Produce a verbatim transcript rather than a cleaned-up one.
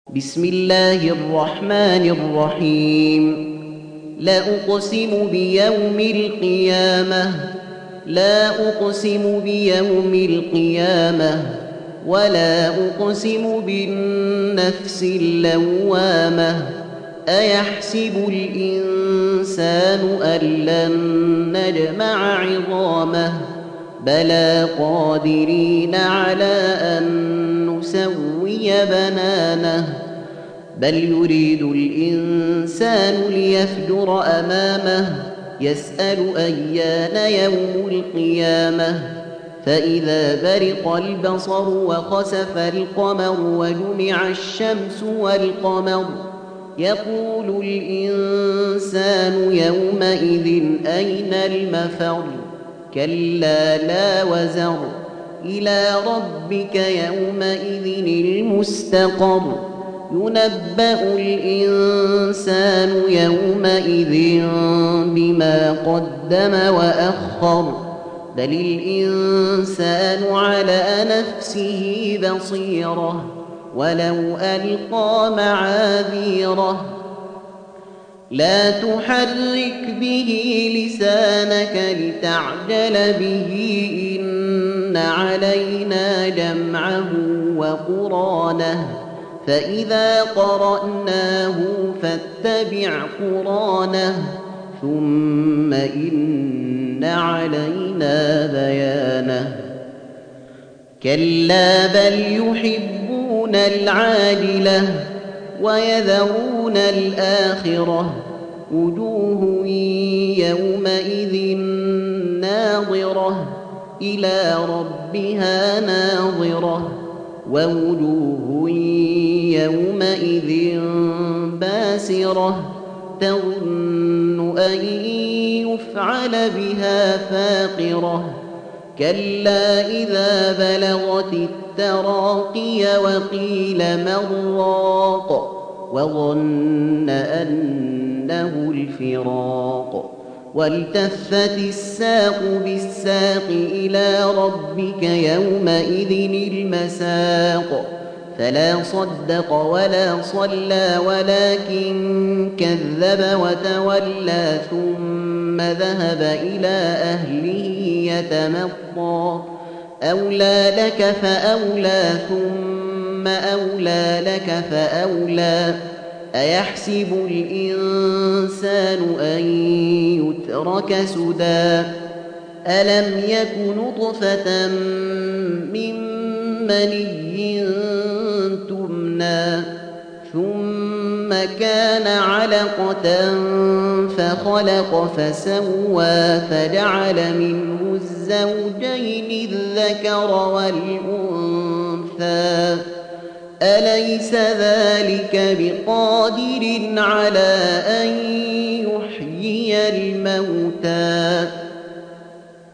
بسم الله الرحمن الرحيم. لا أقسم بيوم القيامة لا أقسم بيوم القيامة ولا أقسم بالنفس اللوامة. أيحسب الإنسان أن لن نجمع عظامه بلى قادرين على أن نسوي بنانه بل يريد الإنسان ليفجر أمامه يسأل أيان يوم القيامة. فإذا برق البصر وخسف القمر وجمع الشمس والقمر يقول الإنسان يومئذ أين المفر كلا لا وزر إلى ربك يومئذ المستقر. ينبأ الإنسان يومئذ بما قدم وأخر بل الإنسان على نفسه بصيرة ولو ألقى معاذيره. لا تحرك به لسانك لتعجل به إن علينا جمعه وقرانه فإذا قرأناه فاتبع قرانه ثم إن علينا بيانه. كلا بل يحبون العاجلة ويذرون الآخرة وجوه يومئذ ناظرة إلى ربها ناظرة ووجوه يومئذ باسرة تظن أن يفعل بها فاقرة. كلا إذا بلغت التراقي وقيل من راق وظن أنه الفراق والتفت الساق بالساق إلى ربك يومئذ المساق. فلا صدق ولا صلى ولكن كذب وتولى ثم ذهب إلى أهله يتمطى. أولى لك فأولى ثم أولى لك فأولى. أيحسب الإنسان أن يترك سدى ألم يك نطفة من مني تمنى ثم كان علقة فخلق فسوى فجعل منه الزوجين الذكر والأنثى. أليس ذلك بقادر على أن يحيي الموتى